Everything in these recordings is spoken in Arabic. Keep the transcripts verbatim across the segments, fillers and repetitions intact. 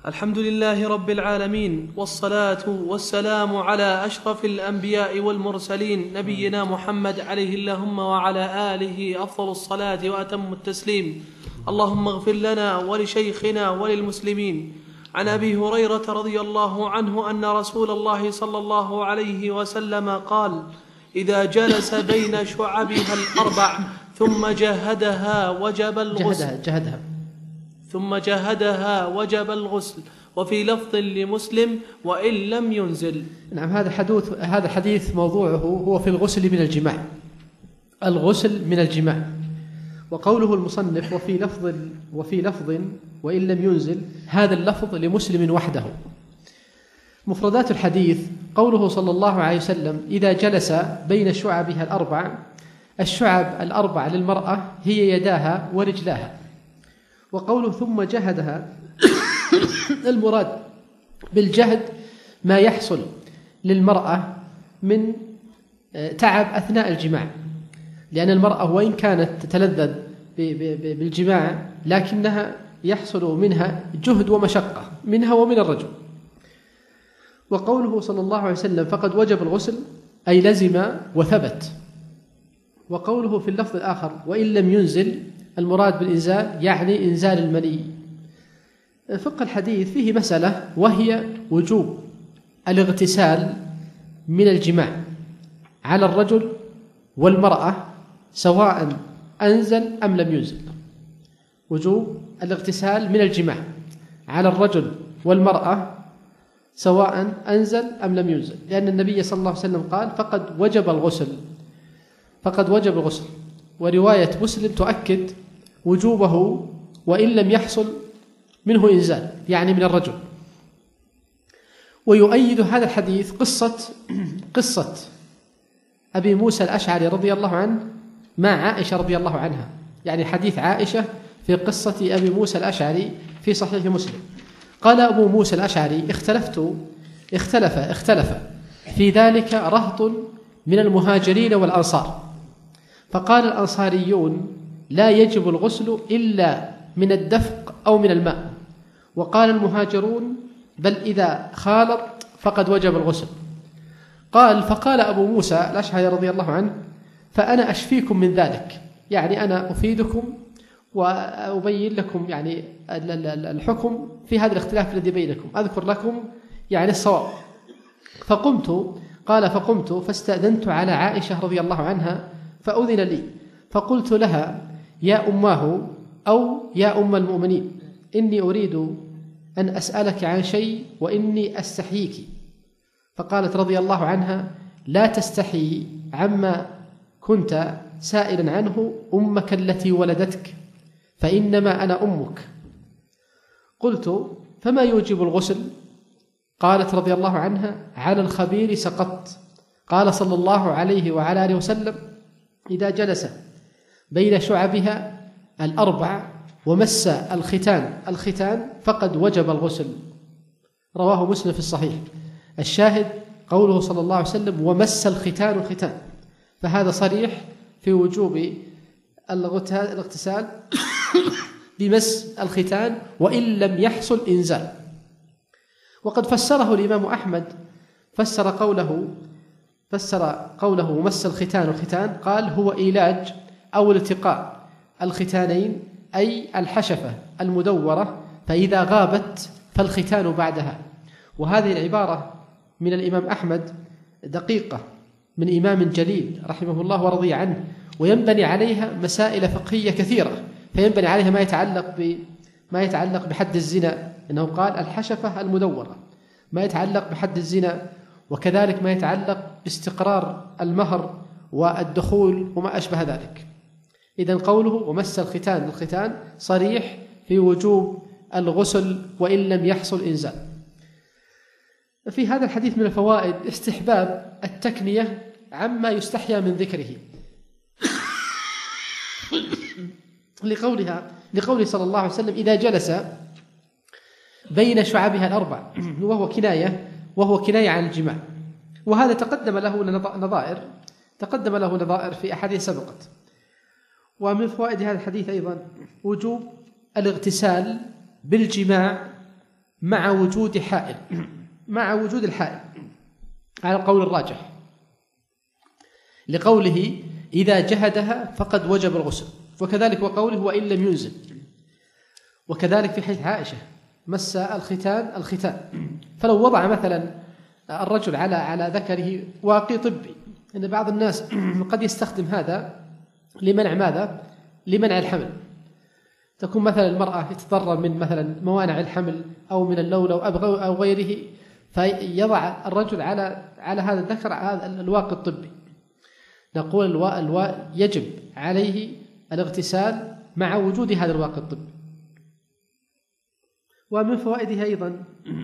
الحمد لله رب العالمين، والصلاة والسلام على أشرف الأنبياء والمرسلين نبينا محمد عليه اللهم وعلى آله أفضل الصلاة وأتم التسليم. اللهم اغفر لنا ولشيخنا وللمسلمين. عن أبي هريرة رضي الله عنه أن رسول الله صلى الله عليه وسلم قال: إذا جلس بين شعبها الأربع ثم جهدها وجب الغسل جهدها, جهدها ثم جهدها وجب الغسل. وفي لفظ لمسلم: وإن لم ينزل. نعم، هذا حديث هذا حديث موضوعه هو في الغسل من الجماع، الغسل من الجماع. وقوله المصنف وفي لفظ وفي لفظ وإن لم ينزل، هذا اللفظ لمسلم وحده. مفردات الحديث: قوله صلى الله عليه وسلم: إذا جلس بين شعبها الأربع. الشعب الأربع للمرأة هي يداها ورجلاها. وقوله ثم جهدها، المراد بالجهد ما يحصل للمرأة من تعب أثناء الجماع، لأن المرأة وإن كانت تتلذذ بالجماع لكنها يحصل منها جهد ومشقة منها ومن الرجل. وقوله صلى الله عليه وسلم: فقد وجب الغسل، أي لزم وثبت. وقوله في اللفظ الآخر: وإن لم ينزل، المراد بالإنزال يعني إنزال المني. فقه الحديث فيه مسألة، وهي وجوب الاغتسال من الجماع على الرجل والمرأة سواء أنزل أم لم ينزل. وجوب الاغتسال من الجماع على الرجل والمرأة سواء أنزل أم لم ينزل، لأن النبي صلى الله عليه وسلم قال: فقد وجب الغسل، فقد وجب الغسل. ورواية مسلم تؤكد وجوبه وإن لم يحصل منه إنزال، يعني من الرجل. ويؤيد هذا الحديث قصة قصة أبي موسى الأشعري رضي الله عنه مع عائشة رضي الله عنها، يعني حديث عائشة في قصة أبي موسى الأشعري في صحيح مسلم. قال أبو موسى الأشعري: اختلفت اختلف اختلف في ذلك رهط من المهاجرين والأنصار، فقال الأنصاريون: لا يجب الغسل إلا من الدفق أو من الماء. وقال المهاجرون: بل إذا خالط فقد وجب الغسل. قال فقال أبو موسى الأشعري رضي الله عنه: فأنا أشفيكم من ذلك، يعني أنا أفيدكم وأبين لكم يعني الحكم في هذا الاختلاف الذي بينكم، أذكر لكم يعني الصواب. فقمت قال فقمت فاستأذنت على عائشة رضي الله عنها فأذن لي، فقلت لها: يا أماه أو يا أم المؤمنين، إني أريد أن أسألك عن شيء وإني أستحييك. فقالت رضي الله عنها: لا تستحي عما كنت سائلا عنه أمك التي ولدتك، فإنما أنا أمك. قلت: فما يوجب الغسل؟ قالت رضي الله عنها: على الخبير سقطت. قال صلى الله عليه وعلى آله وسلم: إذا جلس بين شعبها الأربع ومس الختان الختان فقد وجب الغسل. رواه مسلم في الصحيح. الشاهد قوله صلى الله عليه وسلم: ومس الختان الختان، فهذا صريح في وجوب الاغتسال بمس الختان وإن لم يحصل إنزال. وقد فسره الإمام أحمد، فسر قوله فسر قوله مس الختان الختان، قال: هو إيلاج أو التقاء الختانين، أي الحشفة المدورة، فإذا غابت فالختان بعدها. وهذه العبارة من الإمام أحمد دقيقة من إمام جليل رحمه الله ورضي عنه، وينبني عليها مسائل فقهية كثيرة. فينبني عليها ما يتعلق بما يتعلق بحد الزنا، إنه قال الحشفة المدورة، ما يتعلق بحد الزنا، وكذلك ما يتعلق باستقرار المهر والدخول وما أشبه ذلك. إذن قوله ومس الختان الختان صريح في وجوب الغسل وإن لم يحصل إنزال. في هذا الحديث من الفوائد استحباب التكنية عما يستحيا من ذكره، لقولها لقوله صلى الله عليه وسلم: إذا جلس بين شعبها الأربع، وهو كناية وهو كناية عن الجماع. وهذا تقدم له نظائر تقدم له نظائر في أحاديث سبقت. ومن فوائد هذا الحديث أيضا وجوب الاغتسال بالجماع مع وجود حائل، مع وجود الحائل على القول الراجح، لقوله إذا جهدها فقد وجب الغسل، وكذلك وقوله وإن لم ينزل، وكذلك في حديث عائشة مس الختان الختان. فلو وضع مثلا الرجل على على ذكره واقي طبي، إن بعض الناس قد يستخدم هذا لمنع ماذا؟ لمنع الحمل. تكون مثلا المرأة تتضرر من مثلا موانع الحمل أو من اللولو أو غيره، فيضع الرجل على على هذا الذكر هذا الواقي الطبي. نقول الواء الواء يجب عليه الاغتسال مع وجود هذا الواقي الطبي. ومن فوائده أيضا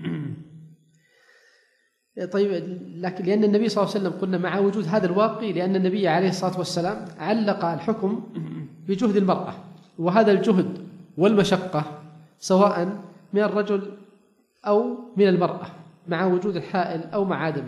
طيب، لكن لأن النبي صلى الله عليه وسلم قلنا مع وجود هذا الواقي، لأن النبي عليه الصلاة والسلام علق الحكم بجهد المرأة، وهذا الجهد والمشقة سواء من الرجل أو من المرأة مع وجود الحائل أو مع عدمه.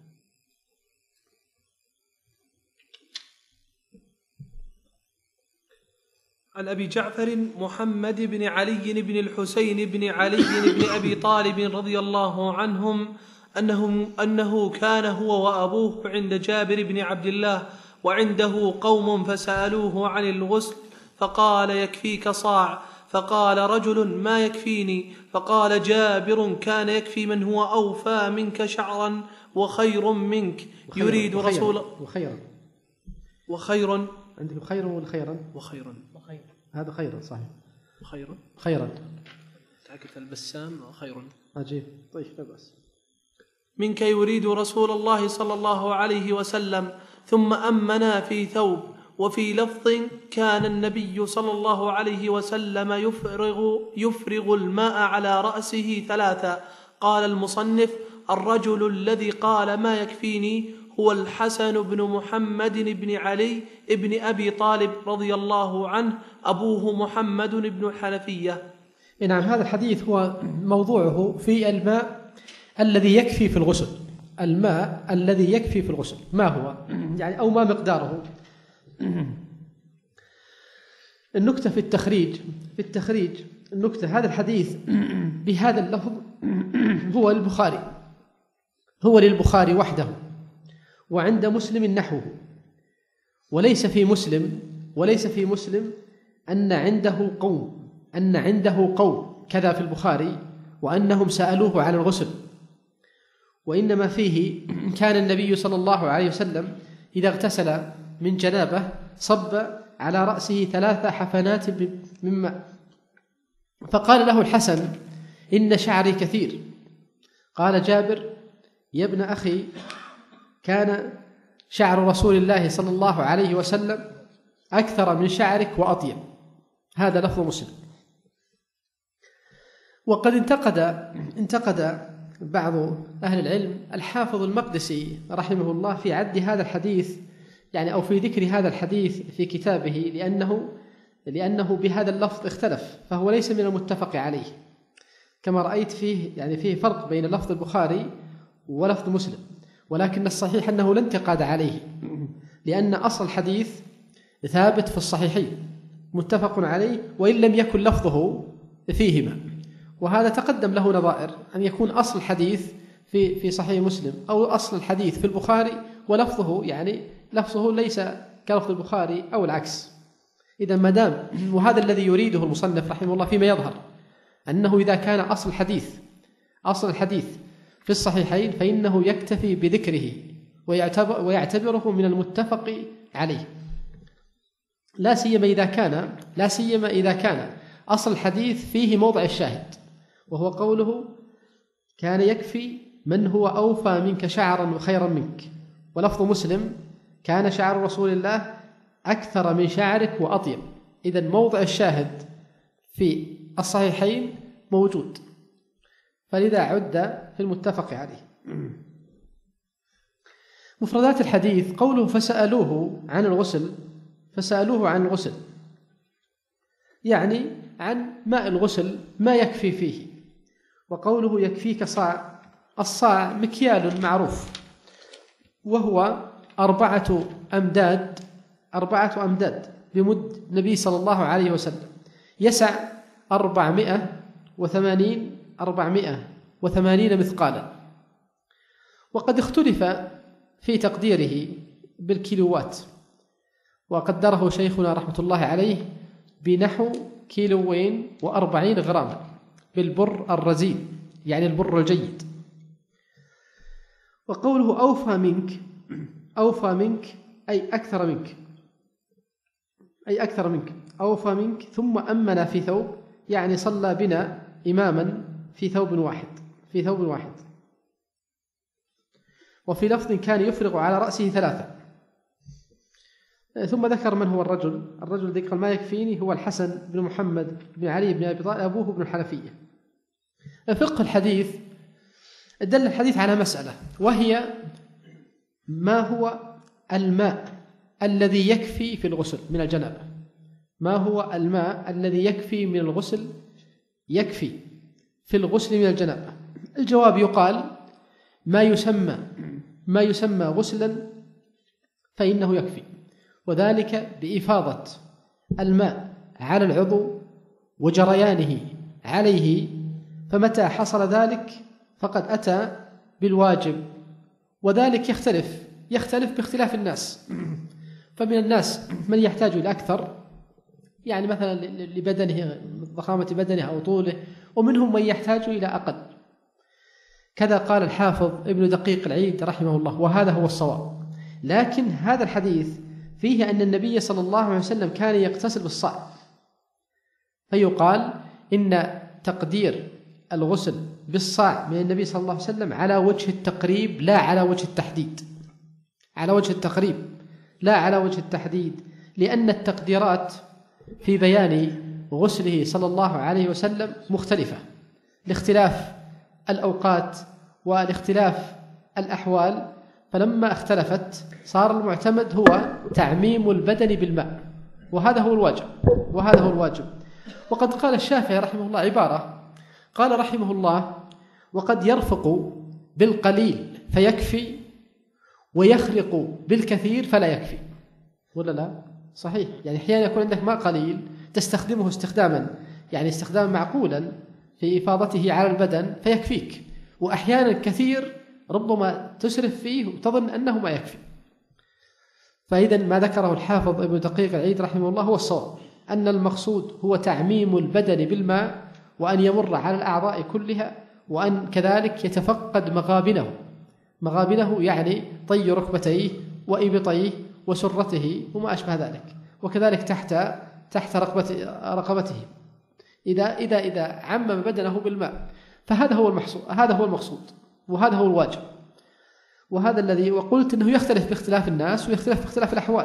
عن أبي جعفر محمد بن علي بن الحسين بن علي بن أبي طالب رضي الله عنهم أنه, أنه كان هو وأبوه عند جابر بن عبد الله وعنده قوم فسألوه عن الغسل فقال يكفيك صاع، فقال رجل ما يكفيني، فقال جابر كان يكفي من هو أوفى منك شعرا وخير منك يريد رسول وخيرا وخيرا عندك خير ولا خيرا؟ وخيرا وخيرا هذا خيرا صحيح، خيرا خيرا تعكت البسام خيرا عجيب. طيب لا بأس. منك يريد رسول الله صلى الله عليه وسلم، ثم أمنا في ثوب. وفي لفظ كان النبي صلى الله عليه وسلم يفرغ, يفرغ الماء على رأسه ثلاثا. قال المصنف الرجل الذي قال ما يكفيني هو الحسن بن محمد بن علي بن أبي طالب رضي الله عنه، أبوه محمد بن حنفية. نعم، هذا الحديث هو موضوعه في الماء الذي يكفي في الغسل. الماء الذي يكفي في الغسل ما هو يعني أو ما مقداره؟ النكتة في التخريج في التخريج النكتة هذا الحديث بهذا اللفظ هو البخاري هو للبخاري وحده، وعند مسلم نحوه، وليس في مسلم وليس في مسلم أن عنده قوم أن عنده قوم كذا في البخاري وأنهم سألوه عن الغسل، وإنما فيه كان النبي صلى الله عليه وسلم إذا اغتسل من جنابه صب على رأسه ثلاث حفنات من ماء، فقال له الحسن إن شعري كثير. قال جابر يا ابن أخي كان شعر رسول الله صلى الله عليه وسلم أكثر من شعرك وأطيب. هذا لفظ مسلم. وقد انتقد انتقد بعض أهل العلم الحافظ المقدسي رحمه الله في عد هذا الحديث يعني أو في ذكر هذا الحديث في كتابه، لأنه لأنه بهذا اللفظ اختلف، فهو ليس من المتفق عليه، كما رأيت فيه يعني فيه فرق بين لفظ البخاري ولفظ مسلم، ولكن الصحيح أنه لا انتقاد عليه، لأن أصل الحديث ثابت في الصحيحين متفق عليه وإن لم يكن لفظه فيهما. وهذا تقدم له نظائر أن يكون أصل الحديث في في صحيح مسلم أو أصل الحديث في البخاري ولفظه يعني لفظه ليس كلفظ البخاري أو العكس. إذا ما دام وهذا الذي يريده المصنف رحمه الله فيما يظهر أنه إذا كان أصل الحديث أصل الحديث في الصحيحين فإنه يكتفي بذكره ويعتبر ويعتبره من المتفق عليه، لا سيما إذا كان لا سيما إذا كان أصل الحديث فيه موضع الشاهد، وهو قوله كان يكفي من هو أوفى منك شعرا وخيرا منك، ولفظ مسلم كان شعر رسول الله أكثر من شعرك وأطيب. إذن موضع الشاهد في الصحيحين موجود، فلذا عد في المتفق عليه. مفردات الحديث قوله فسألوه عن الغسل فسألوه عن الغسل يعني عن ماء الغسل ما يكفي فيه. وقوله يكفيك صاع، الصاع مكيال معروف وهو أربعة أمداد أربعة أمداد بمد النبي صلى الله عليه وسلم، يسع أربعمائة وثمانين أربعمائة وثمانين مثقالا. وقد اختلف في تقديره بالكيلوات، وقدره شيخنا رحمة الله عليه بنحو كيلوين وأربعين غراما بالبر الرزين، يعني البر الجيد. وقوله أوفى منك، أوفى منك أي أكثر منك، أي أكثر منك، أوفى منك ثم أمنا في ثوب، يعني صلى بنا إماما في ثوب واحد، في ثوب واحد. وفي لفظ كان يفرغ على رأسه ثلاثة. ثم ذكر من هو الرجل. الرجل ذي قال ما يكفيني هو الحسن بن محمد بن علي بن أبي طالب أبوه بن الحنفية. فقه الحديث دل الحديث على مسألة، وهي ما هو الماء الذي يكفي في الغسل من الجنابة. ما هو الماء الذي يكفي من الغسل يكفي في الغسل من الجنابة؟ الجواب يقال ما يسمى ما يسمى غسلا فإنه يكفي، وذلك بإفاضة الماء على العضو وجريانه عليه، فمتى حصل ذلك فقد أتى بالواجب. وذلك يختلف يختلف باختلاف الناس، فمن الناس من يحتاج إلى أكثر، يعني مثلا لبدنه ضخامة بدنه أو طوله، ومنهم من يحتاج إلى أقل. كذا قال الحافظ ابن دقيق العيد رحمه الله، وهذا هو الصواب. لكن هذا الحديث فيه أن النبي صلى الله عليه وسلم كان يغتسل بالصاع، فيقال إن تقدير الغسل بالصاع من النبي صلى الله عليه وسلم على وجه التقريب لا على وجه التحديد، على وجه التقريب لا على وجه التحديد، لأن التقديرات في بيان غسله صلى الله عليه وسلم مختلفة لاختلاف الأوقات والاختلاف الأحوال. فلما اختلفت صار المعتمد هو تعميم البدن بالماء، وهذا هو الواجب وهذا هو الواجب. وقد قال الشافعي رحمه الله عبارة، قال رحمه الله: وقد يرفق بالقليل فيكفي، ويخرق بالكثير فلا يكفي. ولا لا؟ صحيح، يعني أحيانا يكون عندك ماء قليل تستخدمه استخداما يعني استخداما معقولا في إفاضته على البدن فيكفيك، وأحيانا كثير ربما تسرف فيه وتظن أنه ما يكفي. فإذا ما ذكره الحافظ ابن دقيق العيد رحمه الله هو الصواب، أن المقصود هو تعميم البدن بالماء، وأن يمر على الأعضاء كلها، وأن كذلك يتفقد مغابنه مغابنه يعني طي ركبتيه وإبطيه وسرته وما أشبه ذلك، وكذلك تحت تحت رقبته إذا إذا إذا عمم بدنه بالماء. فهذا هو المحصود هذا هو المقصود وهذا هو الواجب، وهذا الذي وقلت أنه يختلف باختلاف الناس ويختلف باختلاف الأحوال.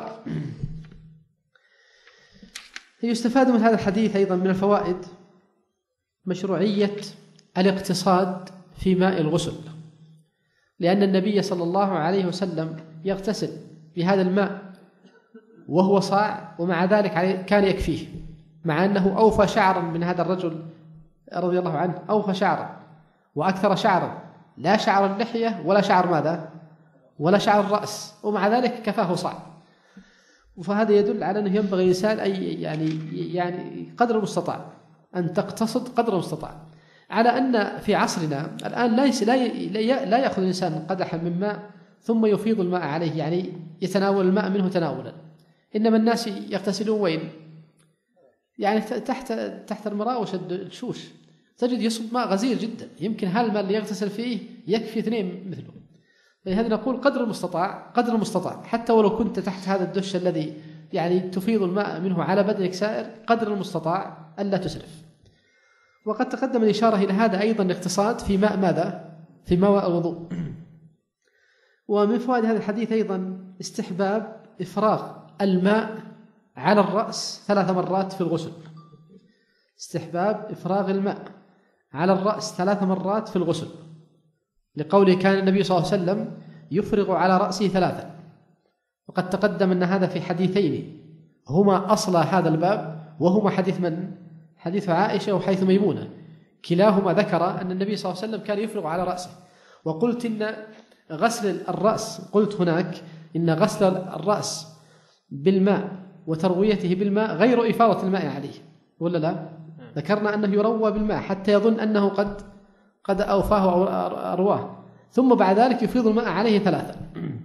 يستفاد من هذا الحديث أيضا من الفوائد مشروعية الاقتصاد في ماء الغسل، لأن النبي صلى الله عليه وسلم يغتسل بهذا الماء وهو صاع، ومع ذلك كان يكفيه، مع أنه أوفى شعرا من هذا الرجل رضي الله عنه، أوفى شعرا وأكثر شعرا، لا شعر اللحية ولا شعر ماذا ولا شعر الرأس، ومع ذلك كفاه صاع. فهذا يدل على أنه ينبغي الإنسان أي يعني يعني قدر المستطاع أن تقتصد قدر المستطاع، على أن في عصرنا الآن ليس لا لا يأخذ الإنسان قدحا من ماء ثم يفيض الماء عليه، يعني يتناول الماء منه تناولا. إنما الناس يغتسلون وين؟ يعني تحت تحت المراوش الشوش، تجد يصب ماء غزير جدا، يمكن هالماء اللي يغتسل فيه يكفي اثنين مثله. فلهذا نقول قدر المستطاع قدر المستطاع، حتى ولو كنت تحت هذا الدش الذي يعني تفيض الماء منه على بدنك سائر، قدر المستطاع ألا تسرف. وقد تقدم الإشارة إلى هذا أيضا الاقتصاد في ماء ماذا؟ في ماء الوضوء. ومن فوائد هذا الحديث أيضا استحباب إفراغ الماء على الرأس ثلاث مرات في الغسل. استحباب إفراغ الماء على الرأس ثلاث مرات في الغسل، لقوله كان النبي صلى الله عليه وسلم يفرغ على رأسه ثلاثا. وقد تقدم أن هذا في حديثين هما أصل هذا الباب، وهما حديث من؟ حديث عائشة وحديث ميمونة، كلاهما ذكر أن النبي صلى الله عليه وسلم كان يفرغ على رأسه. وقلت إن غسل الرأس قلت هناك إن غسل الرأس بالماء وترويته بالماء غير إفاضة الماء عليه، ولا لا؟ ذكرنا أنه يروى بالماء حتى يظن أنه قد قد أوفاه أو أرواه، ثم بعد ذلك يفيض الماء عليه ثلاثة.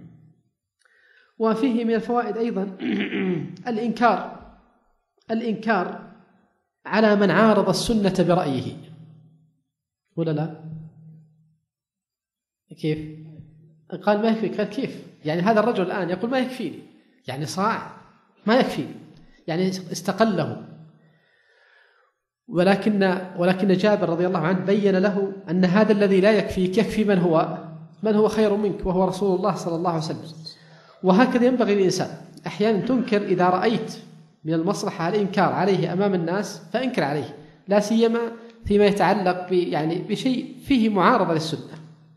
وفيه من الفوائد أيضا الإنكار الإنكار على من عارض السنة برأيه، ولا لا؟ كيف؟ قال ما يكفيك، قال كيف؟ يعني هذا الرجل الآن يقول ما يكفيني، يعني صاع ما يكفيني، يعني استقله. ولكن ولكن جابر رضي الله عنه بين له أن هذا الذي لا يكفيك يكفي من هو من هو خير منك، وهو رسول الله صلى الله عليه وسلم. وهكذا ينبغي للإنسان، أحيانا تنكر إذا رأيت من المصلحة الإنكار عليه أمام الناس فإنكر عليه، لا سيما فيما يتعلق يعني بشيء فيه معارضة للسنة.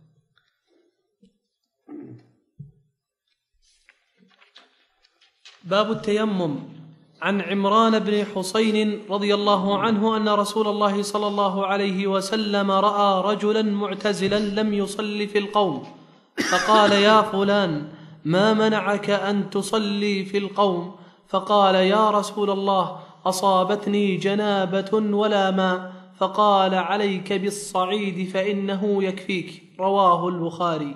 باب التيمم. عن عمران بن حسين رضي الله عنه أن رسول الله صلى الله عليه وسلم رأى رجلا معتزلا لم يصلي في القوم، فقال يا فلان ما منعك أن تصلي في القوم؟ فقال يا رسول الله أصابتني جنابة ولا ماء. فقال عليك بالصعيد فإنه يكفيك. رواه البخاري.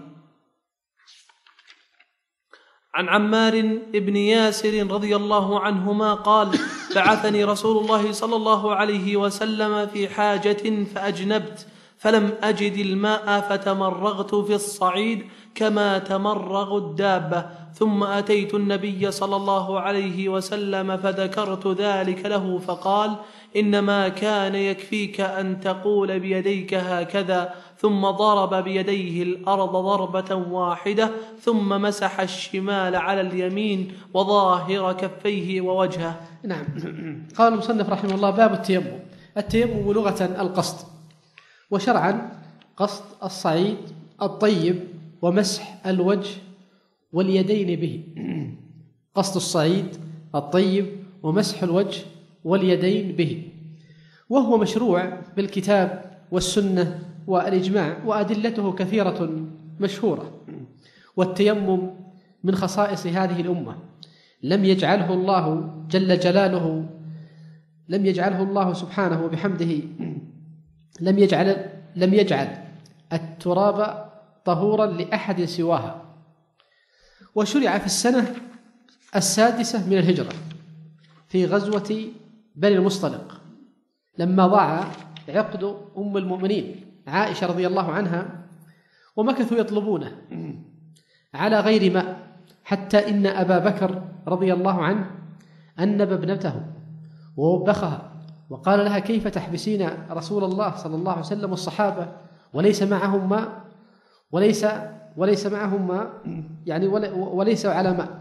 عن عمار بن ياسر رضي الله عنهما قال بعثني رسول الله صلى الله عليه وسلم في حاجة فأجنبت فلم أجد الماء فتمرغت في الصعيد كما تمرغ الدابة، ثم أتيت النبي صلى الله عليه وسلم فذكرت ذلك له فقال إنما كان يكفيك أن تقول بيديك هكذا، ثم ضرب بيديه الأرض ضربة واحدة ثم مسح الشمال على اليمين وظاهر كفيه ووجهه. نعم. قال المصنف رحمه الله باب التيمم. التيمم لغة القصد، وشرعا قصد الصعيد الطيب ومسح الوجه واليدين به. قصد الصعيد الطيب ومسح الوجه واليدين به، وهو مشروع بالكتاب والسنة والإجماع، وأدلته كثيرة مشهورة. والتيمم من خصائص هذه الأمة، لم يجعله الله جل جلاله لم يجعله الله سبحانه بحمده لم يجعل لم يجعل التراب طهورا لأحد سواها. وشرع في السنة السادسة من الهجرة في غزوة بني المصطلق، لما ضاع عقد أم المؤمنين عائشة رضي الله عنها، ومكثوا يطلبونه على غير ماء، حتى إن أبا بكر رضي الله عنه أنب ابنته ووبخها وقال لها كيف تحبسين رسول الله صلى الله عليه وسلم والصحابة وليس معهم ماء وليس وليس معهم ماء يعني وليس على ماء.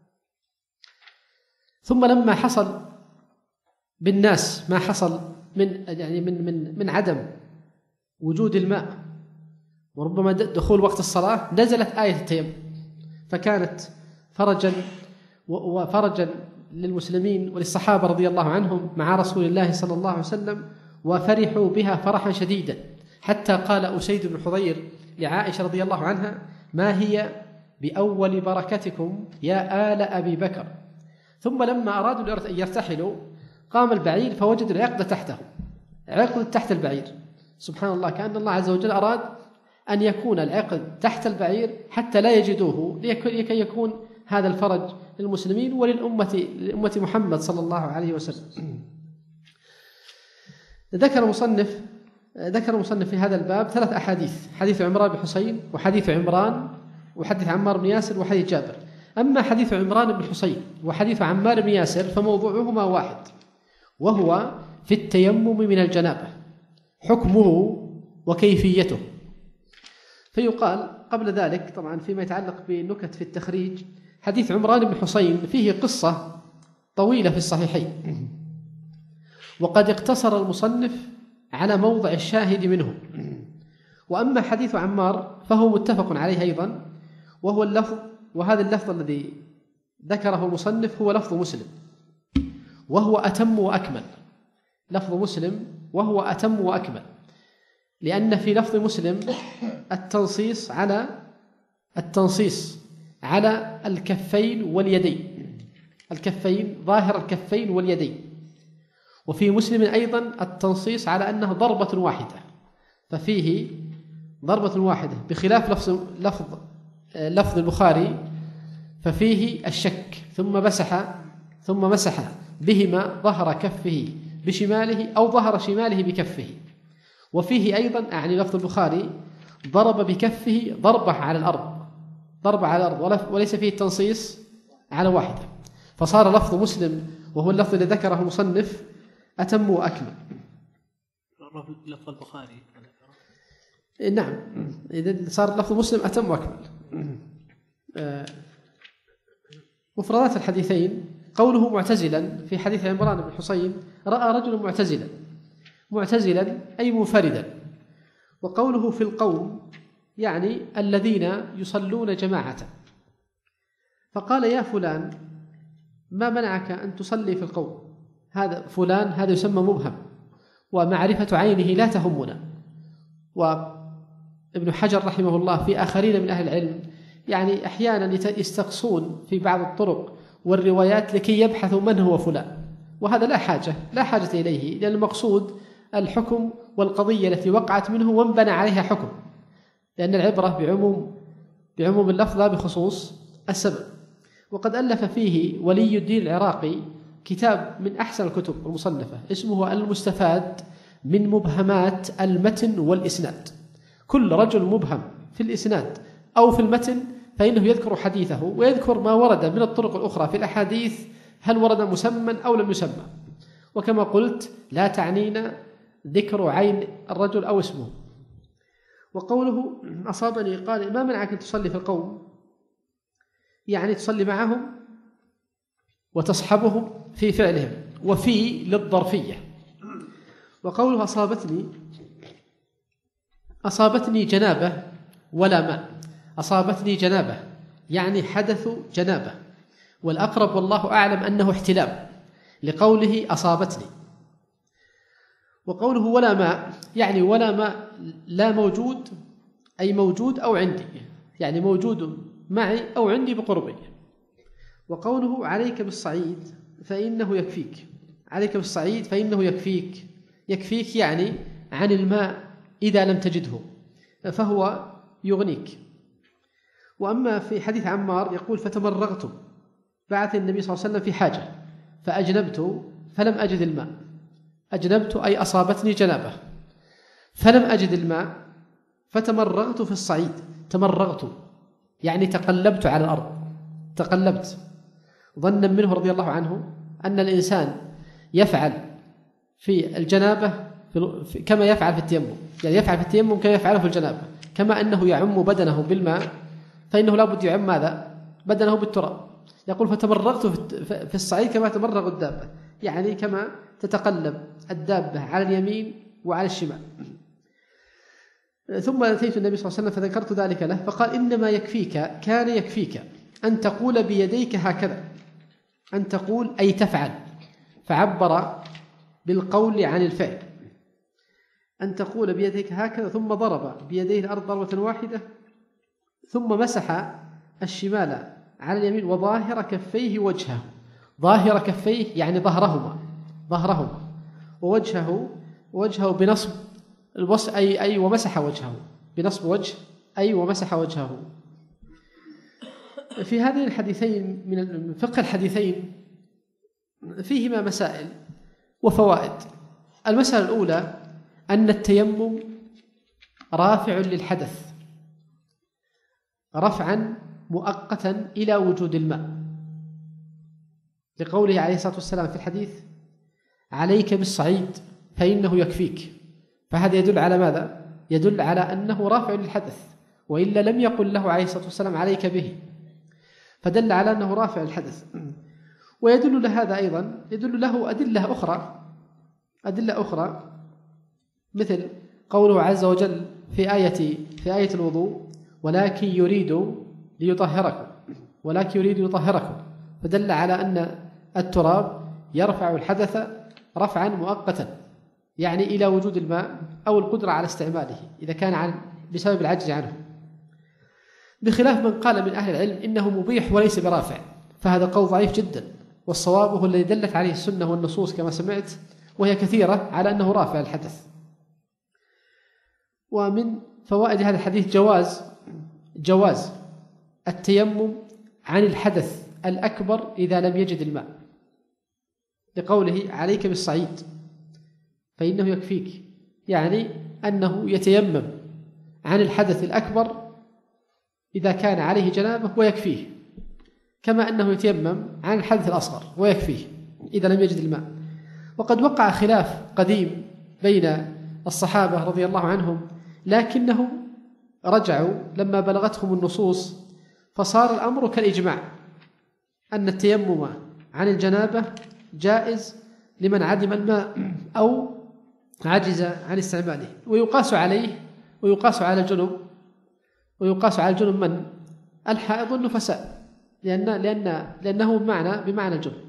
ثم لما حصل بالناس ما حصل من يعني من من من عدم وجود الماء وربما دخول وقت الصلاة، نزلت آية التيمم، فكانت فرجا وفرجا للمسلمين وللصحابة رضي الله عنهم مع رسول الله صلى الله عليه وسلم، وفرحوا بها فرحا شديدا، حتى قال أسيد بن حضير لعائشة رضي الله عنها ما هي بأول بركتكم يا آل أبي بكر. ثم لما أرادوا أن يرتحلوا قام البعير فوجد العقد تحته، عقد تحت البعير. سبحان الله، كأن الله عز وجل أراد أن يكون العقد تحت البعير حتى لا يجدوه، لكي يكون هذا الفرج للمسلمين وللأمة لأمة محمد صلى الله عليه وسلم. ذكر مصنف ذكر مصنف في هذا الباب ثلاث أحاديث: حديث عمران بن حسين، وحديث عمران، وحديث عمار بن ياسر، وحديث جابر. أما حديث عمران بن حسين وحديث عمار بن ياسر فموضوعهما واحد، وهو في التيمم من الجنابة، حكمه وكيفيته. فيقال قبل ذلك طبعا فيما يتعلق بنكت في التخريج، حديث عمران بن حسين فيه قصة طويلة في الصحيحين، وقد اقتصر المصنف على موضع الشاهد منه. وأما حديث عمار فهو متفق عليه أيضا، وهو اللفظ وهذا اللفظ الذي ذكره المصنف هو لفظ مسلم، وهو أتم وأكمل. لفظ مسلم وهو أتم وأكمل، لأن في لفظ مسلم التنصيص على التنصيص على الكفين واليدين، الكفين ظاهر الكفين واليدين. وفي مسلم أيضا التنصيص على أنه ضربة واحدة، ففيه ضربة واحدة، بخلاف لفظ لفظ لفظ البخاري ففيه الشك، ثم مسح ثم مسح بهما ظهر كفه بشماله أو ظهر شماله بكفه. وفيه أيضا يعني لفظ البخاري ضرب بكفه ضربة على الأرض، ضربة على الأرض، وليس فيه التنصيص على واحدة، فصار لفظ مسلم وهو اللفظ الذي ذكره مصنف أتم وأكمل. لفظ البخاري نعم، إذا صار لفظ مسلم أتم وأكمل. مفردات الحديثين: قوله معتزلا في حديث عمران بن حصين: رأى رجل معتزلا، معتزلا أي منفردا. وقوله في القوم يعني الذين يصلون جماعة، فقال: يا فلان ما منعك أن تصلي في القوم؟ هذا فلان هذا يسمى مبهم، ومعرفة عينه لا تهمنا. وابن حجر رحمه الله في آخرين من أهل العلم يعني أحيانا يستقصون في بعض الطرق والروايات لكي يبحثوا من هو فلان، وهذا لا حاجة لا حاجة إليه، لأن المقصود الحكم والقضية التي وقعت منه وانبنى عليها حكم، لأن العبرة بعموم بعموم اللفظ لا بخصوص السبب. وقد ألف فيه ولي الدين العراقي كتاب من أحسن الكتب المصنفة اسمه المستفاد من مبهمات المتن والإسناد. كل رجل مبهم في الإسناد أو في المتن فإنه يذكر حديثه ويذكر ما ورد من الطرق الأخرى في الأحاديث، هل ورد مسمى أو لم يسمى. وكما قلت لا تعنينا ذكر عين الرجل أو اسمه. وقوله أصابني قال: ما منعك أن تصلي في القوم؟ يعني تصلي معهم وتصحبهم في فعلهم، وفي للظرفية. وقوله أصابتني أصابتني جنابة ولا ماء، أصابتني جنابة يعني حدث جنابة، والأقرب والله أعلم أنه احتلام لقوله أصابتني. وقوله ولا ماء يعني ولا ماء لا موجود، أي موجود أو عندي، يعني موجود معي أو عندي بقربي. وقوله عليك بالصعيد فإنه يكفيك، عليك بالصعيد فإنه يكفيك، يكفيك يعني عن الماء إذا لم تجده فهو يغنيك. وأما في حديث عمار يقول: فتمرغت، بعث النبي صلى الله عليه وسلم في حاجة فأجنبت فلم أجد الماء، أجنبت أي أصابتني جنابة فلم أجد الماء، فتمرغت في الصعيد، تمرغت يعني تقلبت على الأرض، تقلبت، ظنا منه رضي الله عنه أن الإنسان يفعل في الجنابة في كما يفعل في التيمم، يعني يفعل في التيمم كما يفعله في الجنابة، كما أنه يعم بدنه بالماء فإنه لا بد يعم ماذا؟ بدنه بالتراب. يقول: فتمرغت في الصعيد كما تمرغ الدابة، يعني كما تتقلب الدابة على اليمين وعلى الشمال. ثم أتيت النبي صلى الله عليه وسلم فذكرت ذلك له فقال: إنما يكفيك، كان يكفيك أن تقول بيديك هكذا، أن تقول أي تفعل، فعبر بالقول عن الفعل، أن تقول بيديك هكذا، ثم ضرب بيديه الأرض ضربة واحدة، ثم مسح الشمال على اليمين وظاهر كفيه وجهه، ظاهر كفيه يعني ظهرهما ظهرهما ووجهه وجهه بنصب الوص أي أي ومسح وجهه بنصب وجه أي ومسح وجهه. في هذين الحديثين من فقه الحديثين فيهما مسائل وفوائد. المسألة الأولى أن التيمم رافع للحدث رفعا مؤقتا إلى وجود الماء، لقوله عليه الصلاة والسلام في الحديث: عليك بالصعيد فإنه يكفيك. فهذا يدل على ماذا؟ يدل على أنه رافع للحدث، وإلا لم يقل له عليه الصلاة والسلام عليك به، فدل على أنه رافع للحدث. ويدل لهذا أيضا يدل له أدلة أخرى أدلة أخرى مثل قوله عز وجل في آية في آية الوضوء: ولكن يريد ليطهركم ولكن يريد ليطهركم، فدل على أن التراب يرفع الحدث رفعا مؤقتا، يعني إلى وجود الماء أو القدرة على استعماله إذا كان عن بسبب العجز عنه، بخلاف من قال من أهل العلم إنه مبيح وليس برافع، فهذا قول ضعيف جدا، والصواب هو الذي دلت عليه السنة والنصوص كما سمعت، وهي كثيرة على أنه رافع الحدث. ومن فوائد هذا الحديث جواز جواز التيمم عن الحدث الأكبر إذا لم يجد الماء، لقوله عليك بالصعيد فإنه يكفيك، يعني أنه يتيمم عن الحدث الأكبر إذا كان عليه جنابه ويكفيه، كما أنه يتيمم عن الحدث الأصغر ويكفيه إذا لم يجد الماء. وقد وقع خلاف قديم بين الصحابة رضي الله عنهم، لكنهم رجعوا لما بلغتهم النصوص، فصار الأمر كالإجماع أن التيمم عن الجنابة جائز لمن عدم الماء أو عجز عن استعماله، ويقاس عليه ويقاس على الجنب ويقاس على الجنب من الحائض والنفساء، لأن لأن لأنه بمعنى بمعنى الجنب.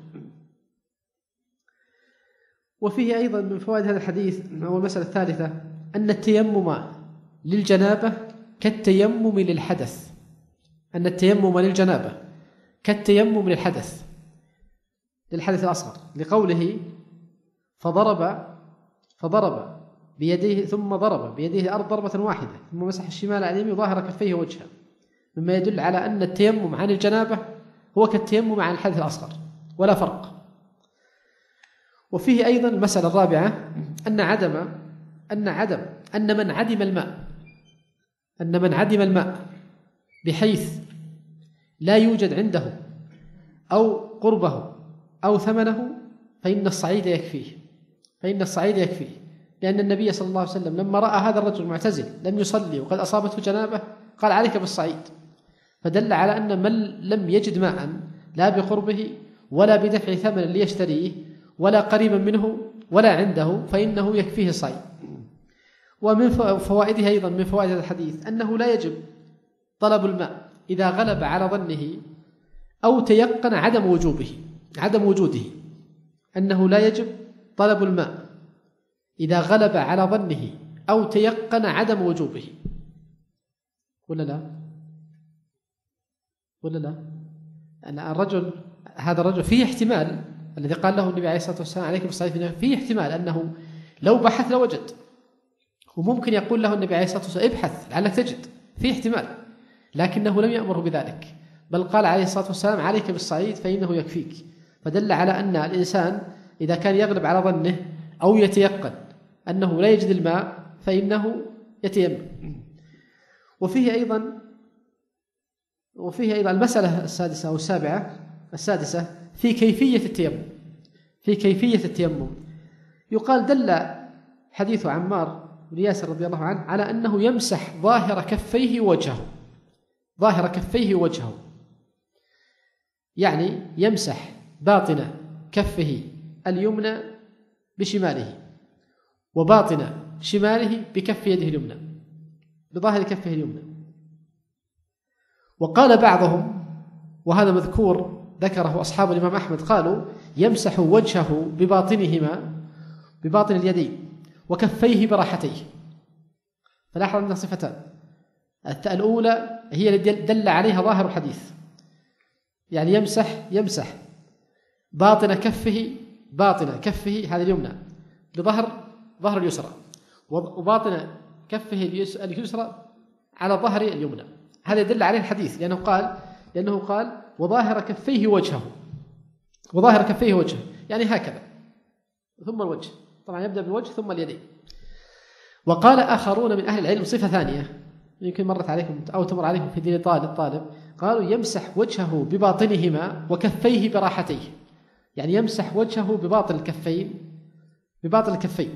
وفيه أيضا من فوائد هذا الحديث أو المسألة الثالثة أن التيمم للجنابة كالتيمم للحدث، أن التيمم للجنابة كالتيمم للحدث للحدث الأصغر، لقوله فضرب فضرب بيديه ثم ضرب بيديه الأرض ضربة واحدة ثم مسح الشمال على اليمين ظاهر كفيه وجهه، مما يدل على أن التيمم عن الجنابة هو كالتيمم عن الحدث الأصغر ولا فرق. وفيه أيضا المسألة الرابعة أن عدم أن عدم أن من عدم الماء أن من عدم الماء بحيث لا يوجد عنده أو قربه أو ثمنه فإن الصعيد يكفيه فإن الصعيد يكفيه لأن النبي صلى الله عليه وسلم لما رأى هذا الرجل معتزل لم يصلي وقد أصابته جنابه قال عليك بالصعيد، فدل على أن من لم يجد ماء لا بقربه ولا بدفع ثمن ليشتريه ولا قريبا منه ولا عنده فإنه يكفيه الصعيد. ومن فوائده أيضا من فوائد هذا الحديث أنه لا يجب طلب الماء إذا غلب على ظنه أو تيقن عدم وجوبه عدم وجوده أنه لا يجب طلب الماء إذا غلب على ظنه أو تيقن عدم وجوبه، ولا لا ولا لا أن الرجل هذا الرجل فيه احتمال الذي قال له النبي عليه الصلاة والسلام عليك بالصلاة، فيه احتمال أنه لو بحث لوجد، وممكن يقول له النبي عليه الصلاة والسلام ابحث لعلك تجد، فيه احتمال، لكنه لم يأمره بذلك، بل قال عليه الصلاة والسلام عليك بالصعيد فإنه يكفيك، فدل على أن الإنسان إذا كان يغلب على ظنه أو يتيقن أنه لا يجد الماء فإنه يتيمم. وفيه أيضا وفيه أيضا المسألة السادسة أو السابعة السادسة في كيفية التيمم في كيفية التيمم يقال دل حديث عمار بن ياسر رضي الله عنه على أنه يمسح ظاهر كفيه وجهه ظاهر كفيه وجهه يعني يمسح باطن كفه اليمنى بشماله وباطن شماله بكف يده اليمنى بظاهر كفه اليمنى. وقال بعضهم وهذا مذكور ذكره أصحاب الإمام أحمد قالوا يمسح وجهه بباطنهما بباطن اليدين وكفيه براحتيه. فلاحظ أنها صفتان، الأولى هي التي دل عليها ظاهر الحديث، يعني يمسح يمسح باطن كفه باطن كفه هذا اليمنى بظهر ظهر اليسرى وباطن كفه اليسرى على ظهر اليمنى. هذا يدل عليه الحديث لأنه قال لأنه قال وظاهر كفيه وجهه وظاهر كفيه وجهه يعني هكذا ثم الوجه، طبعا يبدأ بالوجه ثم اليدين. وقال آخرون من أهل العلم صفة ثانية يمكن مرت عليكم أو تمر عليكم في دين طالب طالب قالوا يمسح وجهه بباطنهما وكفيه براحتيه، يعني يمسح وجهه بباطن الكفين بباطن الكفين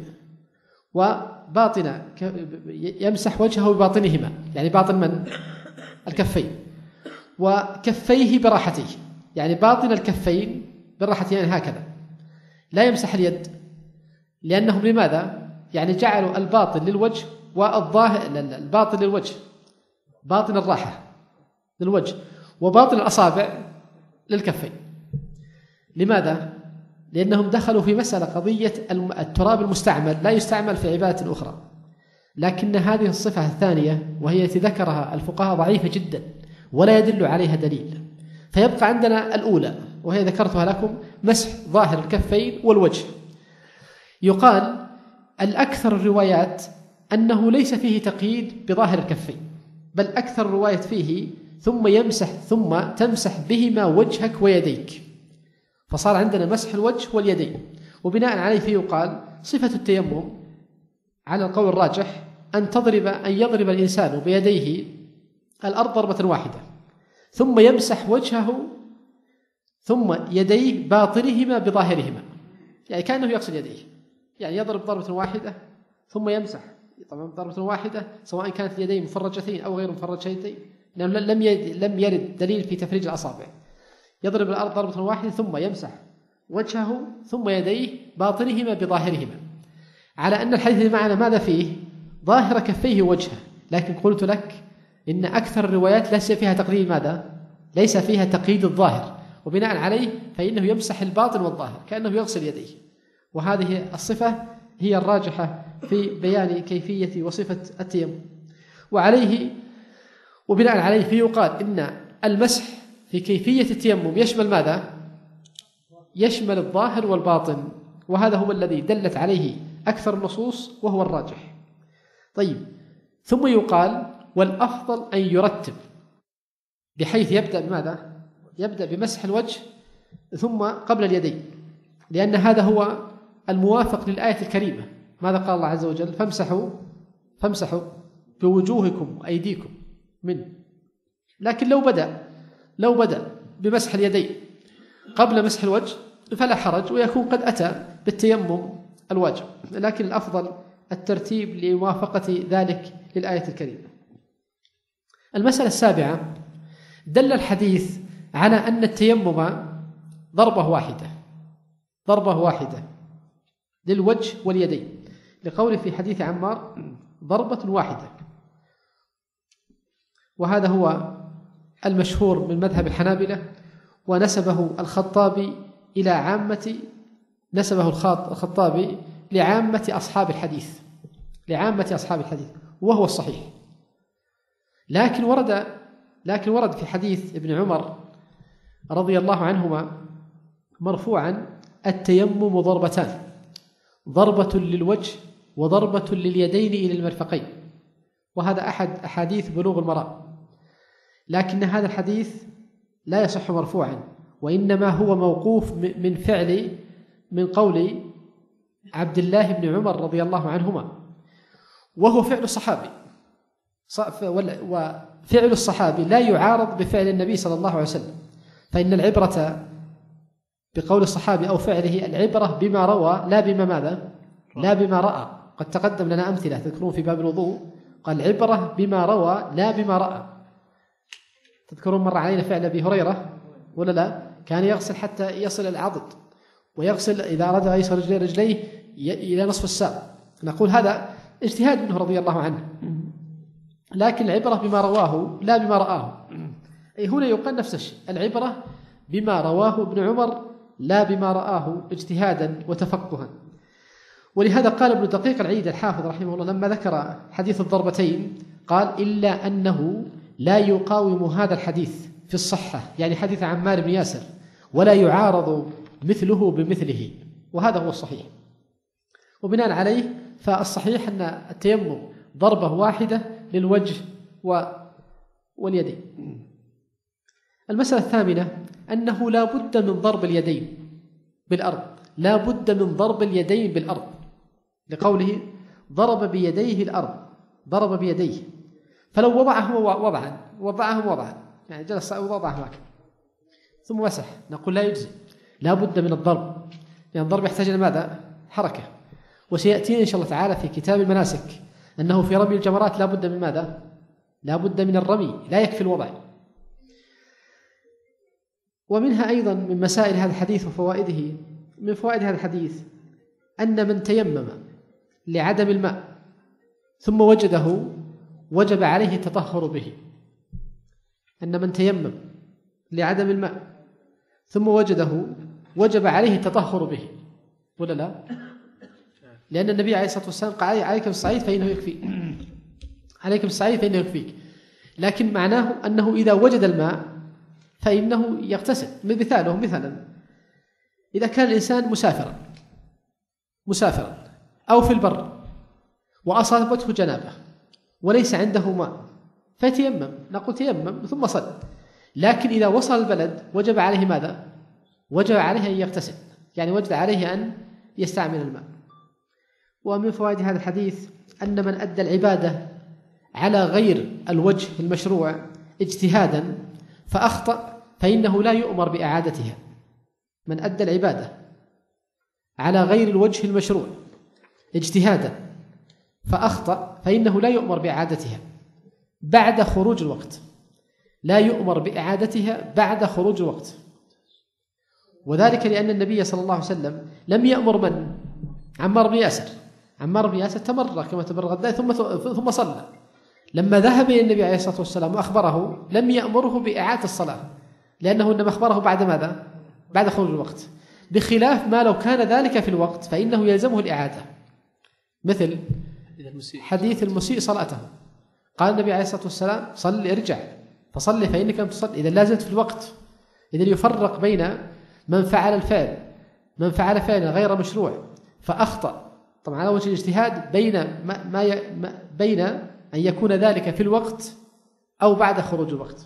وباطن يمسح وجهه بباطنهما يعني باطن من الكفين وكفيه براحته يعني باطن الكفين براحته يعني هكذا، لا يمسح اليد لأنهم لماذا يعني جعلوا الباطن للوجه والظاهر الباطن للوجه باطن الراحة للوجه وباطن الأصابع للكفين. لماذا؟ لأنهم دخلوا في مسألة قضية التراب المستعمل لا يستعمل في عبادة أخرى، لكن هذه الصفة الثانية وهي التي ذكرها الفقهاء ضعيفة جدا ولا يدل عليها دليل، فيبقى عندنا الأولى وهي ذكرتها لكم مسح ظاهر الكفين والوجه. يقال الأكثر الروايات أنه ليس فيه تقييد بظاهر الكفين، بل أكثر الرواية فيه ثم يمسح ثم تمسح بهما وجهك ويديك، فصار عندنا مسح الوجه واليدين. وبناء عليه فيه يقال صفة التيمم على القول الراجح أن تضرب أن يضرب الإنسان بيديه الأرض ضربة واحدة ثم يمسح وجهه ثم يديه باطنهما بظاهرهما، يعني كأنه يغسل يديه، يعني يضرب ضربة واحدة ثم يمسح، طبعا ضربة واحدة سواء كانت اليدين مفرجتين أو غير مفرجتين، لأنه لم لم يرد دليل في تفريج الأصابع. يضرب الأرض ضربة واحدة ثم يمسح وجهه ثم يديه باطنهما بظاهرهما، على أن الحديث اللي معنا ماذا فيه؟ ظاهر كفيه وجهه، لكن قلت لك إن أكثر الروايات ليس فيها تقييد ماذا؟ ليس فيها تقييد الظاهر، وبناء عليه فإنه يمسح الباطن والظاهر كأنه يغسل يديه. وهذه الصفة هي الراجحة في بيان كيفية وصفة التيمم. وعليه وبناء عليه فيقال إن المسح في كيفية التيمم يشمل ماذا؟ يشمل الظاهر والباطن، وهذا هو الذي دلت عليه أكثر النصوص وهو الراجح. طيب، ثم يقال والأفضل أن يرتب، بحيث يبدأ بماذا؟ يبدأ بمسح الوجه ثم قبل اليدين، لأن هذا هو الموافق للآية الكريمة. ماذا قال الله عز وجل؟ فامسحوا فامسحوا بوجوهكم وأيديكم منه. لكن لو بدأ لو بدأ بمسح اليدين قبل مسح الوجه فلا حرج، ويكون قد أتى بالتيمم الواجب، لكن الأفضل الترتيب لموافقة ذلك للآية الكريمة. المسألة السابعة، دل الحديث على أن التيمم ضربة واحدة ضربة واحدة للوجه واليدين، لقوله في حديث عمار ضربة واحدة، وهذا هو المشهور من مذهب الحنابلة، ونسبه الخطابي إلى عامة نسبه الخطابي لعامة أصحاب الحديث لعامة أصحاب الحديث وهو الصحيح. لكن ورد لكن ورد في حديث ابن عمر رضي الله عنهما مرفوعا التيمم ضربتان، ضربة للوجه وضربة لليدين إلى المرفقين، وهذا أحد أحاديث بلوغ المرام، لكن هذا الحديث لا يصح مرفوعا، وإنما هو موقوف من فعل من قول عبد الله بن عمر رضي الله عنهما، وهو فعل الصحابي، وفعل الصحابي لا يعارض بفعل النبي صلى الله عليه وسلم، فإن العبرة بقول الصحابي أو فعله العبرة بما روى لا بما ماذا؟ لا بما رأى. قد تقدم لنا أمثلة تذكرون في باب الوضوء، قال العبرة بما روى لا بما رأى. تذكرون مر علينا فعل أبي هريرة ولا لا؟ كان يغسل حتى يصل العضد، ويغسل إذا أراد أن يصل رجليه, رجليه إلى نصف الساق. نقول هذا اجتهاد منه رضي الله عنه، لكن العبرة بما رواه لا بما رآه. أي هنا يقال نفس الشيء، العبرة بما رواه ابن عمر لا بما رآه اجتهادا وتفقها. ولهذا قال ابن دقيق العيد الحافظ رحمه الله لما ذكر حديث الضربتين قال إلا أنه لا يقاوم هذا الحديث في الصحة، يعني حديث عمار بن ياسر، ولا يعارض مثله بمثله، وهذا هو الصحيح. وبناء عليه فالصحيح أن التيمم ضربة واحدة للوجه واليدين. المسألة الثامنة أنه لا بد من ضرب اليدين بالأرض، لا بد من ضرب اليدين بالأرض، لقوله ضرب بيديه الأرض، ضرب بيديه، فلو وضعه وضعا وضعهم وضعا يعني جلس وضعه هكذا ثم مسح، نقول لا يجزي، لا بد من الضرب، لأن الضرب يحتاج إلى ماذا؟ حركة. وسيأتينا إن شاء الله تعالى في كتاب المناسك أنه في رمي الجمرات لا بد من ماذا؟ لا بد من الرمي، لا يكفي الوضع. ومنها أيضا من مسائل هذا الحديث وفوائده، من فوائد هذا الحديث أن من تيمم لعدم الماء ثم وجده وجب عليه التطهر به. أن من تيمم لعدم الماء ثم وجده وجب عليه التطهر به، ولا لا؟ لأن النبي عليه الصلاة والسلام قال عليك بالصعيد فإنه يكفي، عليك بالصعيد فإنه يكفيك، لكن معناه أنه إذا وجد الماء فإنه يغتسل. مثاله مثلا إذا كان الإنسان مسافرا مسافرا أو في البر وأصابته جنابة وليس عنده ماء فتيمم، نقول تيمم ثم صل. لكن إذا وصل البلد وجب عليه ماذا؟ وجب عليه أن يغتسل، يعني وجب عليه أن يستعمل الماء. ومن فوائد هذا الحديث أن من أدى العبادة على غير الوجه المشروع اجتهادا فأخطأ فإنه لا يؤمر بإعادتها. من أدى العبادة على غير الوجه المشروع اجتهادا فأخطأ فإنه لا يؤمر بإعادتها بعد خروج الوقت، لا يؤمر بإعادتها بعد خروج الوقت. وذلك لأن النبي صلى الله عليه وسلم لم يأمر من؟ عمار بن ياسر. عمار بن ياسر تمرغ كما تمرغ الداء ثم ثم صلى. لما ذهب إلى النبي عليه الصلاة والسلام وأخبره لم يأمره بإعادة الصلاة، لأنه إنما أخبره بعد ماذا؟ بعد خروج الوقت، بخلاف ما لو كان ذلك في الوقت فإنه يلزمه الإعادة. مثل حديث المسيء صلاته، قال النبي عليه الصلاة والسلام صل ارجع فصلي فإنك لم تصلي. إذا لازلت في الوقت، إذا يفرق بين من فعل الفعل من فعل فعلا غير مشروع فأخطأ طبعا على وجه الاجتهاد بين ما, ما, ي... ما بين أن يكون ذلك في الوقت أو بعد خروج الوقت.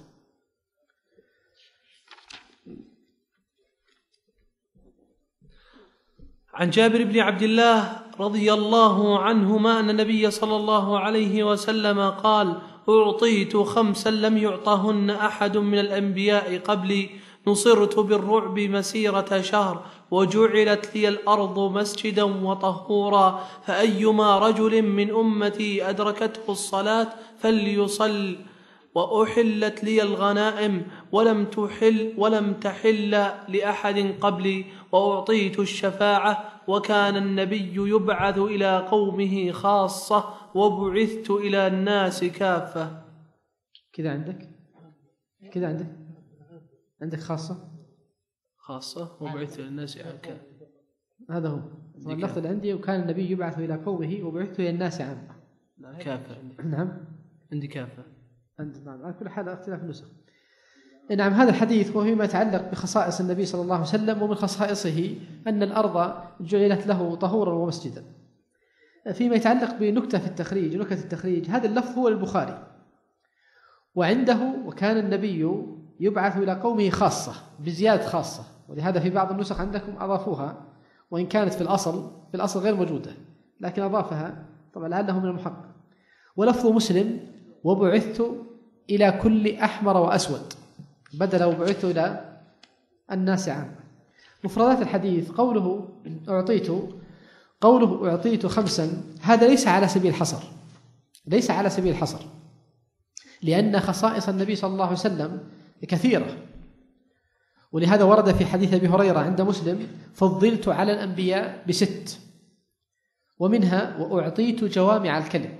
عن جابر بن عبد الله رضي الله عنهما أن النبي صلى الله عليه وسلم قال: أعطيت خمسا لم يعطهن أحد من الأنبياء قبلي، نصرت بالرعب مسيرة شهر، وجعلت لي الأرض مسجدا وطهورا، فأيما رجل من أمتي أدركته الصلاة فليصل، وأحلت لي الغنائم ولم تحل ولم تحل لأحد قبلي، وأعطيت الشفاعة، وكان النبي يبعث إلى قومه خاصة، وبعثت إلى الناس كافة. كذا عندك كذا عندك عندك خاصة خاصة وبعثت إلى الناس كافة. هذا هو اللفظ اللي عندي، وكان النبي يبعث إلى قومه وبعثت إلى الناس عامة. كافة. نعم عندي كافة. عند نعم على كل حال اختلاف النسخ. نعم هذا الحديث وهو ما يتعلق بخصائص النبي صلى الله عليه وسلم، ومن خصائصه أن الأرض جعلت له طهورا ومسجدا. فيما يتعلق بنكتة في التخريج نكتة التخريج، هذا اللفظ هو البخاري، وعنده وكان النبي يبعث إلى قومه خاصة بزيادة خاصة، ولهذا في بعض النسخ عندكم أضافوها، وإن كانت في الأصل في الأصل غير موجودة لكن أضافها طبعا لعله من المحقق. ولفظ مسلم: وبعثت إلى كل أحمر وأسود، بدل وبعثت إلى الناس عامة. مفردات الحديث قوله أعطيت قوله أعطيت خمسا، هذا ليس على سبيل الحصر ليس على سبيل الحصر لأن خصائص النبي صلى الله عليه وسلم كثيرة، ولهذا ورد في حديث أبي هريرة عند مسلم: فضلت على الأنبياء بست، ومنها وأعطيت جوامع الكلم.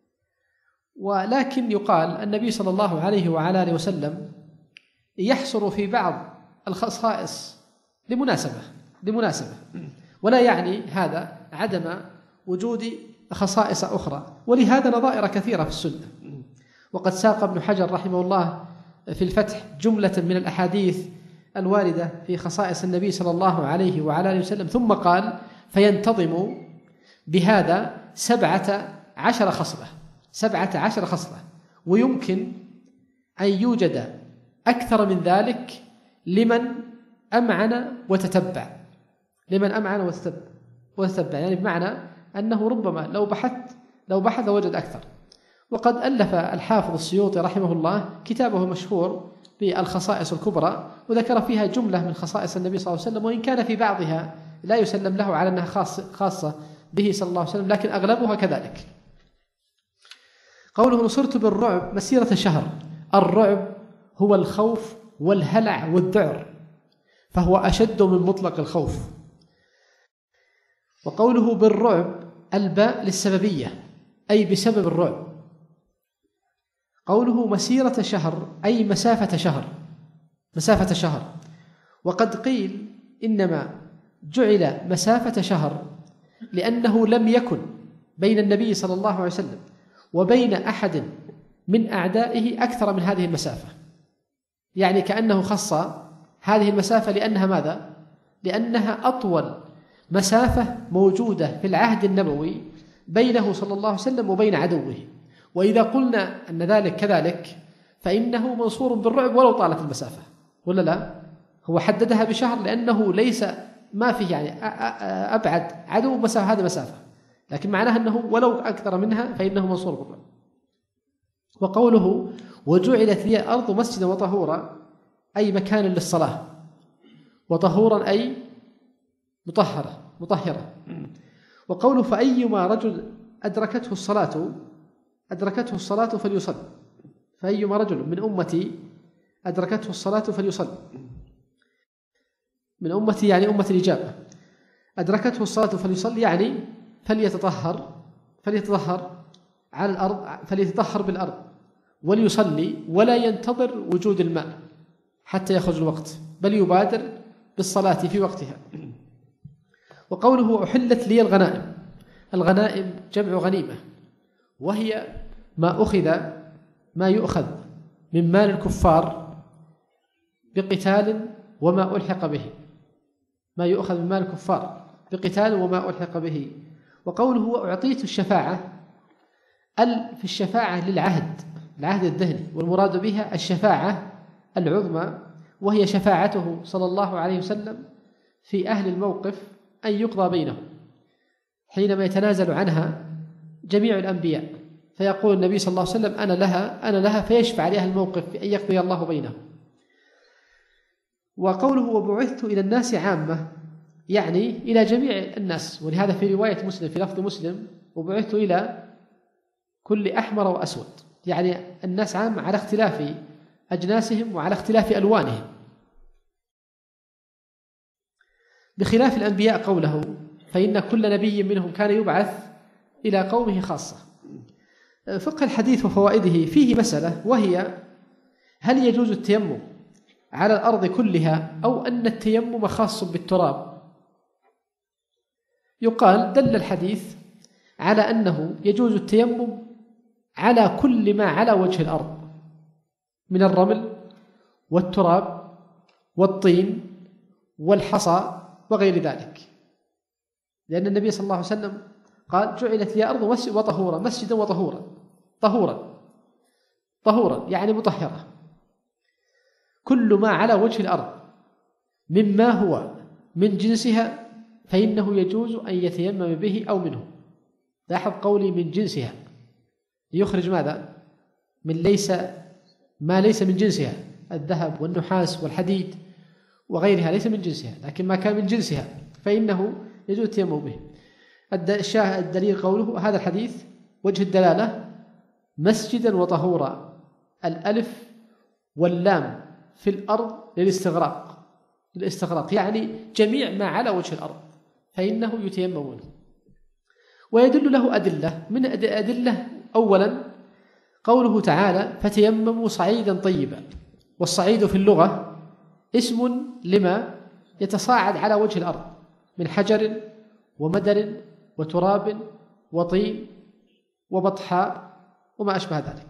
ولكن يقال النبي صلى الله عليه وعلى آله وسلم يحصر في بعض الخصائص لمناسبة لمناسبة ولا يعني هذا عدم وجود خصائص أخرى، ولهذا نظائر كثيرة في السنة. وقد ساق ابن حجر رحمه الله في الفتح جملة من الأحاديث الواردة في خصائص النبي صلى الله عليه وعلى آله وسلم، ثم قال: فينتظم بهذا سبعة عشر خصلة سبعة عشر خصلة، ويمكن أن يوجد أكثر من ذلك لمن أمعن وتتبع لمن أمعن وتتبع, وتتبع يعني بمعنى أنه ربما لو بحث لو بحث وجد أكثر. وقد ألف الحافظ السيوطي رحمه الله كتابه المشهور بالخصائص الكبرى، وذكر فيها جملة من خصائص النبي صلى الله عليه وسلم، وإن كان في بعضها لا يسلم له على أنها خاصة به صلى الله عليه وسلم، لكن أغلبها كذلك. قوله: نصرت بالرعب مسيرة شهر، الرعب هو الخوف والهلع والذعر، فهو أشد من مطلق الخوف. وقوله بالرعب الباء للسببية أي بسبب الرعب. قوله مسيرة شهر أي مسافة شهر مسافة شهر وقد قيل إنما جعل مسافة شهر لأنه لم يكن بين النبي صلى الله عليه وسلم وبين أحد من أعدائه أكثر من هذه المسافة، يعني كأنه خص هذه المسافة لأنها ماذا؟ لأنها أطول مسافة موجودة في العهد النبوي بينه صلى الله عليه وسلم وبين عدوه. وإذا قلنا أن ذلك كذلك فإنه منصور بالرعب ولو طالت المسافة، ولا لا؟ هو حددها بشهر لأنه ليس ما فيه يعني أبعد عدو مسافة هذه مسافة، لكن معناها أنه ولو أكثر منها فإنه منصور بالرعب. وقوله وجعلت لي الأرض مسجدا وطهورا أي مكان للصلاة، وطهورا أي مطهرة مطهرة. وقوله فأيما رجل أدركته الصلاة أدركته الصلاة فليصل، فأيما رجل من أمتي أدركته الصلاة فليصل، من أمتي يعني أمة الإجابة، أدركته الصلاة فليصل يعني فليتطهر فليتطهر على الأرض، فليتطهر بالأرض وليصلي ولا ينتظر وجود الماء حتى يخرج الوقت، بل يبادر بالصلاة في وقتها. وقوله أحلت لي الغنائم، الغنائم جمع غنيمة، وهي ما أخذ ما يؤخذ من مال الكفار بقتال وما ألحق به، ما يؤخذ من مال الكفار بقتال وما ألحق به. وقوله أعطيت الشفاعة، ال في الشفاعة للعهد، العهد الذهني، والمراد بها الشفاعة العظمى، وهي شفاعته صلى الله عليه وسلم في أهل الموقف أن يقضى بينهم حينما يتنازل عنها جميع الأنبياء، فيقول النبي صلى الله عليه وسلم أنا لها أنا لها فيشفع لأهل الموقف بأن يقضي الله بينهم. وقوله وبعثت إلى الناس عامة يعني إلى جميع الناس، ولهذا في رواية مسلم في لفظ مسلم وبعثت إلى كل أحمر وأسود، يعني الناس عامة على اختلاف أجناسهم وعلى اختلاف ألوانهم، بخلاف الأنبياء قوله فإن كل نبي منهم كان يبعث إلى قومه خاصة. فقه الحديث وفوائده فيه مسألة، وهي هل يجوز التيمم على الأرض كلها أو أن التيمم خاص بالتراب؟ يقال دل الحديث على أنه يجوز التيمم على كل ما على وجه الأرض من الرمل والتراب والطين والحصى وغير ذلك، لأن النبي صلى الله عليه وسلم قال جعلت لي أرض مسجد وطهورا، مسجدا وطهورا، طهورا طهورا يعني مطهرة. كل ما على وجه الأرض مما هو من جنسها فإنه يجوز أن يتيمم به أو منه. لاحظ قولي من جنسها ليخرج ماذا؟ من ليس ما ليس من جنسها، الذهب والنحاس والحديد وغيرها ليس من جنسها، لكن ما كان من جنسها فإنه يجوز التيمم به. الدليل قوله هذا الحديث وجه الدلالة مسجدا وطهورا، الألف واللام في الأرض للاستغراق للاستغراق يعني جميع ما على وجه الأرض فإنه يتيمم منه. ويدل له أدلة، من أدلة أولا قوله تعالى فتيمموا صعيدا طيبا، والصعيد في اللغة اسم لما يتصاعد على وجه الأرض من حجر ومدر وتراب وطين وبطحاء وما أشبه ذلك.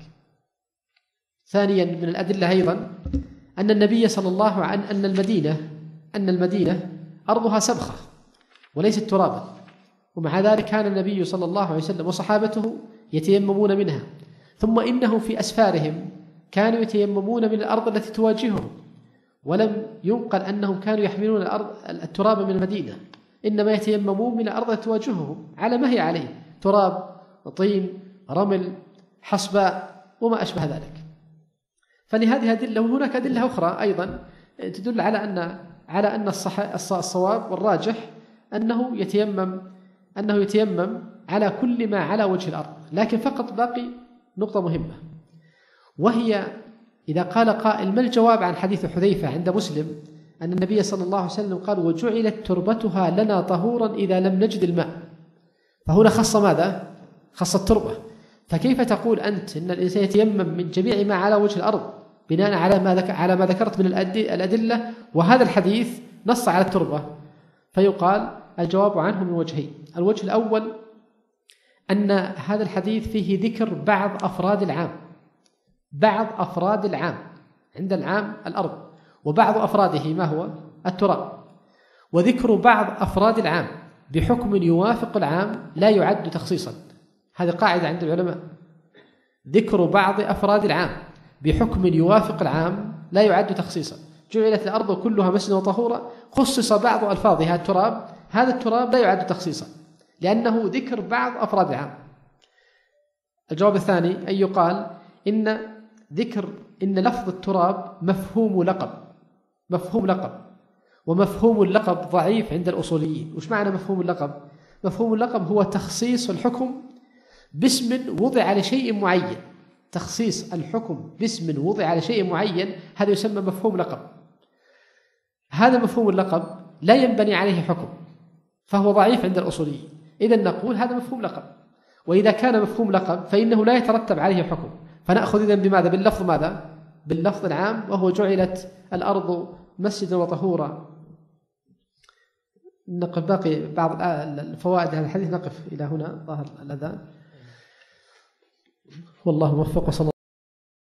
ثانيا من الأدلة أيضا أن النبي صلى الله عليه وسلم أن المدينة أن المدينة أرضها سبخة وليست ترابا، ومع ذلك كان النبي صلى الله عليه وسلم وصحابته يتيممون منها، ثم إنه في أسفارهم كانوا يتيممون من الأرض التي تواجههم، ولم ينقل أنهم كانوا يحملون الأرض التراب من المدينة، إنما يتيممون من الأرض التي تواجههم على ما هي عليه، تراب طين رمل حصباء وما أشبه ذلك. فلهذه أدلة. وهناك أدلة أخرى أيضا تدل على أن على أن الصواب والراجح أنه يتيمم أنه يتيمم على كل ما على وجه الأرض، لكن فقط باقي نقطة مهمة، وهي إذا قال قائل ما الجواب عن حديث حذيفة عند مسلم أن النبي صلى الله عليه وسلم قال وجعلت تربتها لنا طهورا إذا لم نجد الماء، فهنا خص ماذا؟ خص التربة. فكيف تقول أنت أن الإنسان يتيمم من جميع ما على وجه الأرض بناء على ما ذكر على ما ذكرت من الأدلة، وهذا الحديث نص على التربة؟ فيقال الجواب عنه من وجهين. الوجه الأول أن هذا الحديث فيه ذكر بعض أفراد العام، بعض أفراد العام عند العام الأرض، وبعض أفراده ما هو؟ التراب. وذكر بعض أفراد العام بحكم يوافق العام لا يعد تخصيصا. هذه قاعدة عند العلماء، ذكر بعض أفراد العام بحكم يوافق العام لا يعد تخصيصا. جعلت الأرض كلها مسجدا وطهورا، خصص بعض ألفاظها التراب، هذا التراب لا يعد تخصيصا لأنه ذكر بعض أفراد العام. الجواب الثاني أن يقال إن ذكر إن لفظ التراب مفهوم لقب، مفهوم لقب، ومفهوم اللقب ضعيف عند الأصوليين. وش معنى مفهوم اللقب؟ مفهوم اللقب هو تخصيص الحكم باسم وضع لشيء معين، تخصيص الحكم باسم وضع لشيء معين، هذا يسمى مفهوم لقب. هذا مفهوم اللقب لا ينبني عليه حكم، فهو ضعيف عند الأصوليين. إذن نقول هذا مفهوم لقب، وإذا كان مفهوم لقب فإنه لا يترتب عليه حكم، فنأخذ إذن بماذا؟ باللفظ ماذا؟ باللفظ العام، وهو جعلت الأرض مسجدا وطهورا. نقف باقي بعض الفوائد هذا الحديث، نقف إلى هنا ظهر الأذان، والله موفق. وصلى